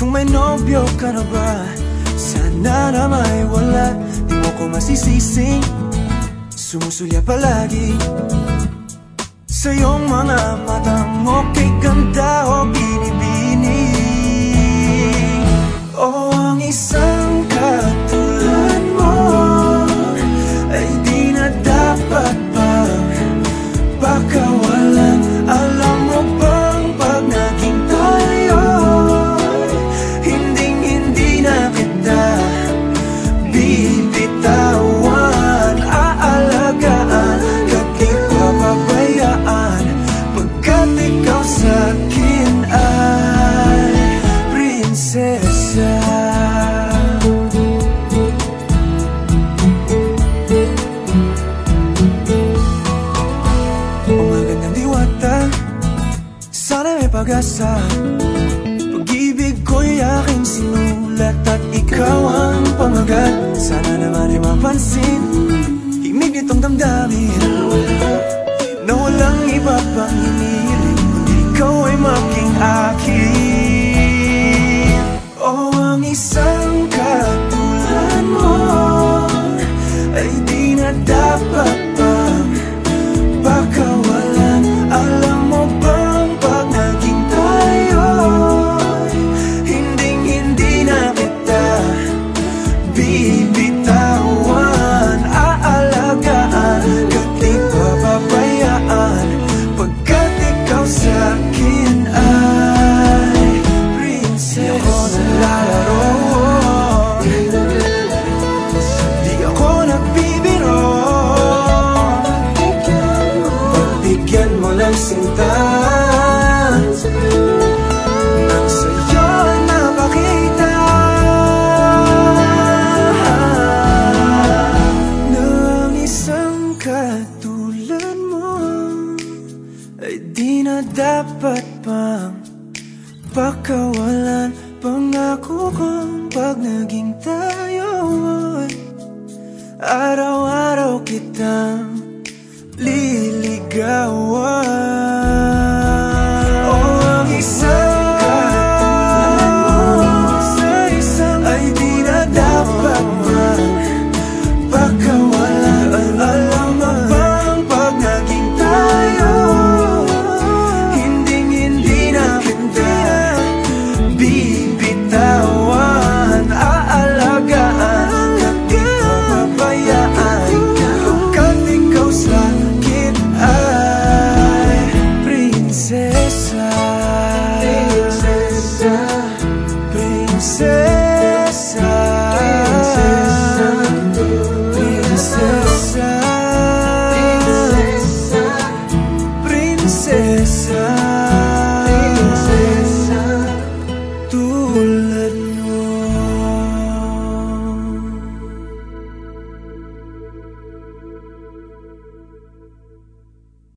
Kung may nobyo ka na ba, sana na may wala. Di mo ko masisising sumusulya palagi sa iyong mga mata mo. Kay ganda o binibini, o ang isang katulad mo ay di na dapat pang pakawalan. Alam mo bang pag naging tayo, hinding-hindi na kita bibitawan. Aalagaan ka't di papabayaan, pagkat ikaw sa'kin ay prinsesa. Umagandang diwata, sana may pag-asa. Pag-ibig ko'y aking sinulat at ikaw ang pamagat. Sana naman ay mapansin himig nitong damdamin na walang iba pang hinihiling kundi ikaw ay maging akin. O ang isang katulad mo ay di na dapat pang pakawalan. Alam mo bang pag naging tayo, hinding-hindi na kita bibitawan. Aalagaan ka't di papabayaan, pagkat ikaw sa'kin ay prinsesa. Di ako naglalaro, di ako nagbibiro. Pagbigyan mo ng sinta nang sa'yo napakita na ang isang katulad mo ay di na dapat pang pakawalan. Pangako kong pag naging tayo, araw-araw kitang liligawan.